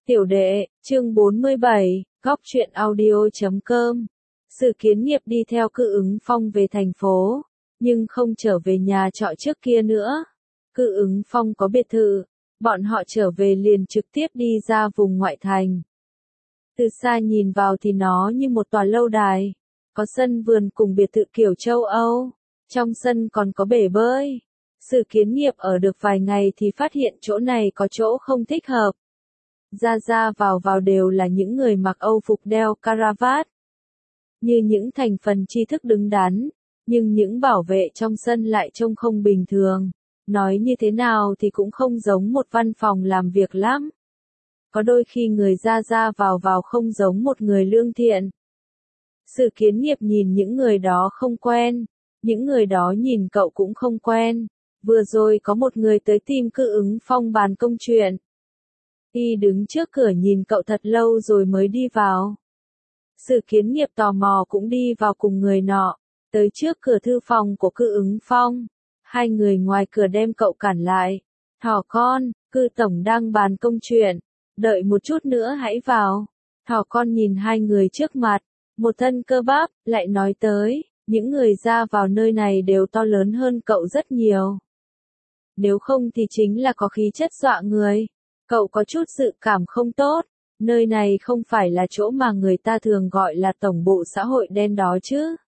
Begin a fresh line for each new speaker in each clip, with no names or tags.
Tiểu đệ, chương 47, góc truyện audio.com. Sử Kiến Nghiệp đi theo Cự Ứng Phong về thành phố, nhưng không trở về nhà trọ trước kia nữa. Cự Ứng Phong có biệt thự, bọn họ trở về liền trực tiếp đi ra vùng ngoại thành. Từ xa nhìn vào thì nó như một tòa lâu đài, có sân vườn cùng biệt thự kiểu châu Âu, trong sân còn có bể bơi. Sử Kiến Nghiệp ở được vài ngày thì phát hiện chỗ này có chỗ không thích hợp. Ra vào đều là những người mặc Âu phục đeo caravat. Như những thành phần tri thức đứng đắn, nhưng những bảo vệ trong sân lại trông không bình thường. Nói như thế nào thì cũng không giống một văn phòng làm việc lắm. Có đôi khi người ra vào không giống một người lương thiện. Sử Kiến Nghiệp nhìn những người đó không quen, những người đó nhìn cậu cũng không quen. Vừa rồi có một người tới tìm Cự Ứng Phong bàn công chuyện. Y đứng trước cửa nhìn cậu thật lâu rồi mới đi vào. Sử Kiến Nghiệp tò mò cũng đi vào cùng người nọ, tới trước cửa thư phòng của Cự Ứng Phong. Hai người ngoài cửa đem cậu cản lại. Thỏ con, Cự tổng đang bàn công chuyện, đợi một chút nữa hãy vào. Thỏ con nhìn hai người trước mặt, một thân cơ bắp, lại nói tới, những người ra vào nơi này đều to lớn hơn cậu rất nhiều. Nếu không thì chính là có khí chất dọa người. Cậu có chút dự cảm không tốt, nơi này không phải là chỗ mà người ta thường gọi là tổng bộ xã hội đen đó chứ.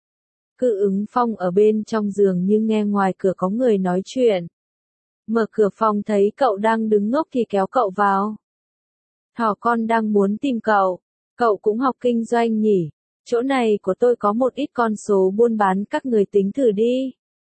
Cự Ứng Phong ở bên trong giường nhưng nghe ngoài cửa có người nói chuyện. Mở cửa phòng thấy cậu đang đứng ngốc thì kéo cậu vào. Thỏ con đang muốn tìm cậu cũng học kinh doanh nhỉ, chỗ này của tôi có một ít con số buôn bán các người tính thử đi.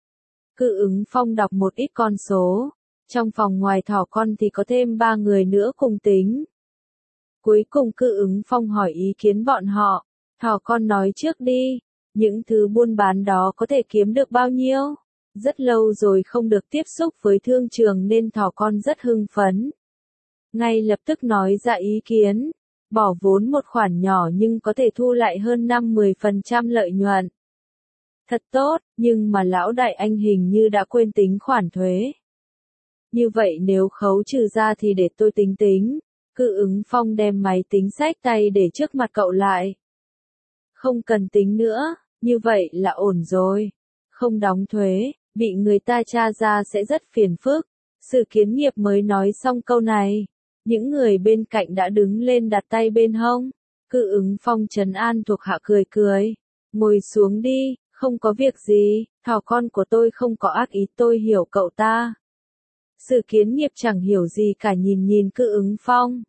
Cự Ứng Phong đọc một ít con số. Trong phòng ngoài thỏ con thì có thêm 3 người nữa cùng tính. Cuối cùng Cự Ứng Phong hỏi ý kiến bọn họ. Thỏ con nói trước đi, những thứ buôn bán đó có thể kiếm được bao nhiêu? Rất lâu rồi không được tiếp xúc với thương trường nên thỏ con rất hưng phấn. Ngay lập tức nói ra ý kiến, bỏ vốn một khoản nhỏ nhưng có thể thu lại hơn 5-10% lợi nhuận. Thật tốt, nhưng mà lão đại anh hình như đã quên tính khoản thuế. Như vậy nếu khấu trừ ra thì để tôi tính. Cự Ứng Phong đem máy tính xách tay để trước mặt cậu lại. Không cần tính nữa, như vậy là ổn rồi. Không đóng thuế, bị người ta tra ra sẽ rất phiền phức. Sử Kiến Nghiệp mới nói xong câu này. Những người bên cạnh đã đứng lên đặt tay bên hông. Cự Ứng Phong trấn an thuộc hạ cười. Ngồi xuống đi, không có việc gì, thỏ con của tôi không có ác ý, tôi hiểu cậu ta. Sử Kiến Nghiệp chẳng hiểu gì cả nhìn Cự Ứng Phong.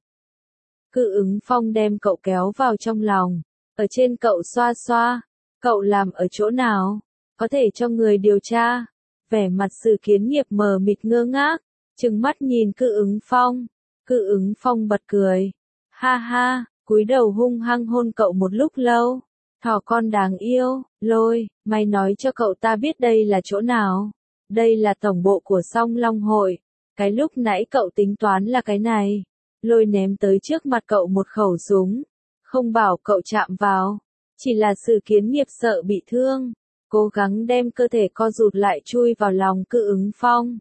Cự Ứng Phong đem cậu kéo vào trong lòng, ở trên cậu xoa. Cậu làm ở chỗ nào? Có thể cho người điều tra. Vẻ mặt Sử Kiến Nghiệp mờ mịt ngơ ngác, trừng mắt nhìn Cự Ứng Phong. Cự Ứng Phong bật cười. Ha, cúi đầu hung hăng hôn cậu một lúc lâu. Thỏ con đáng yêu, Lôi, mày nói cho cậu ta biết đây là chỗ nào. Đây là tổng bộ của Song Long Hội. Cái lúc nãy cậu tính toán là cái này. Lôi ném tới trước mặt cậu một khẩu súng. Không bảo cậu chạm vào. Chỉ là Sử Kiến Nghiệp sợ bị thương. Cố gắng đem cơ thể co rụt lại chui vào lòng Cự Ứng Phong.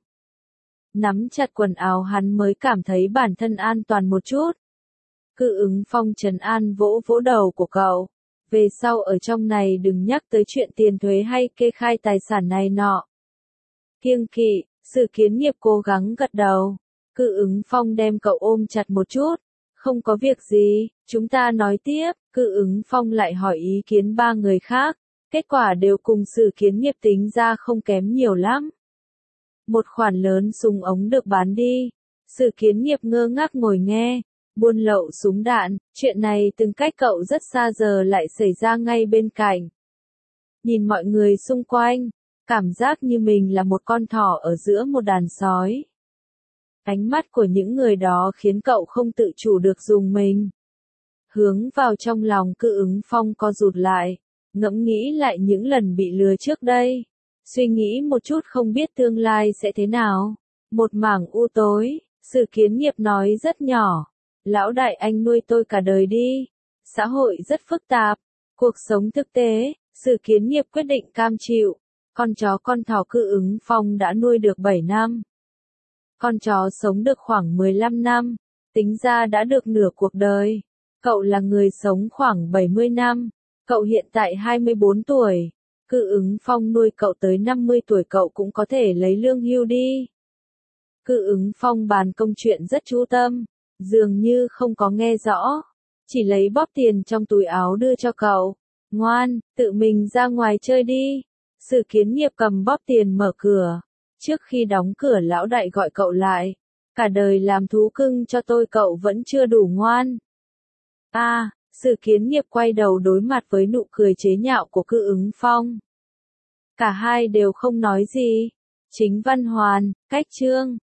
Nắm chặt quần áo hắn mới cảm thấy bản thân an toàn một chút. Cự Ứng Phong trấn an vỗ đầu của cậu. Về sau ở trong này đừng nhắc tới chuyện tiền thuế hay kê khai tài sản này nọ. Kiêng kỵ, Sử Kiến Nghiệp cố gắng gật đầu. Cự Ứng Phong đem cậu ôm chặt một chút. Không có việc gì, chúng ta nói tiếp. Cự Ứng Phong lại hỏi ý kiến 3 người khác. Kết quả đều cùng Sử Kiến Nghiệp tính ra không kém nhiều lắm. Một khoản lớn súng ống được bán đi. Sử Kiến Nghiệp ngơ ngác ngồi nghe. Buôn lậu súng đạn, chuyện này từng cách cậu rất xa giờ lại xảy ra ngay bên cạnh. Nhìn mọi người xung quanh, cảm giác như mình là một con thỏ ở giữa một đàn sói. Ánh mắt của những người đó khiến cậu không tự chủ được dùng mình. Hướng vào trong lòng Cự Ứng Phong co rụt lại, ngẫm nghĩ lại những lần bị lừa trước đây. Suy nghĩ một chút không biết tương lai sẽ thế nào. Một mảng u tối, Sử Kiến Nghiệp nói rất nhỏ. Lão đại anh nuôi tôi cả đời đi. Xã hội rất phức tạp. Cuộc sống thực tế, Sử Kiến Nghiệp quyết định cam chịu. Con chó con thỏ Cự Ứng Phong đã nuôi được 7 năm. Con chó sống được khoảng 15 năm. Tính ra đã được nửa cuộc đời. Cậu là người sống khoảng 70 năm. Cậu hiện tại 24 tuổi. Cự ứng Phong nuôi cậu tới 50 tuổi cậu cũng có thể lấy lương hưu đi. Cự ứng Phong bàn công chuyện rất chú tâm. Dường như không có nghe rõ. Chỉ lấy bóp tiền trong túi áo đưa cho cậu. Ngoan, tự mình ra ngoài chơi đi. Sử Kiến Nghiệp cầm bóp tiền mở cửa. Trước khi đóng cửa lão đại gọi cậu lại. Cả đời làm thú cưng cho tôi cậu vẫn chưa đủ ngoan. Sử Kiến Nghiệp quay đầu đối mặt với nụ cười chế nhạo của Cự ứng Phong. Cả hai đều không nói gì. Chính Văn Hoàn, Cách Chương.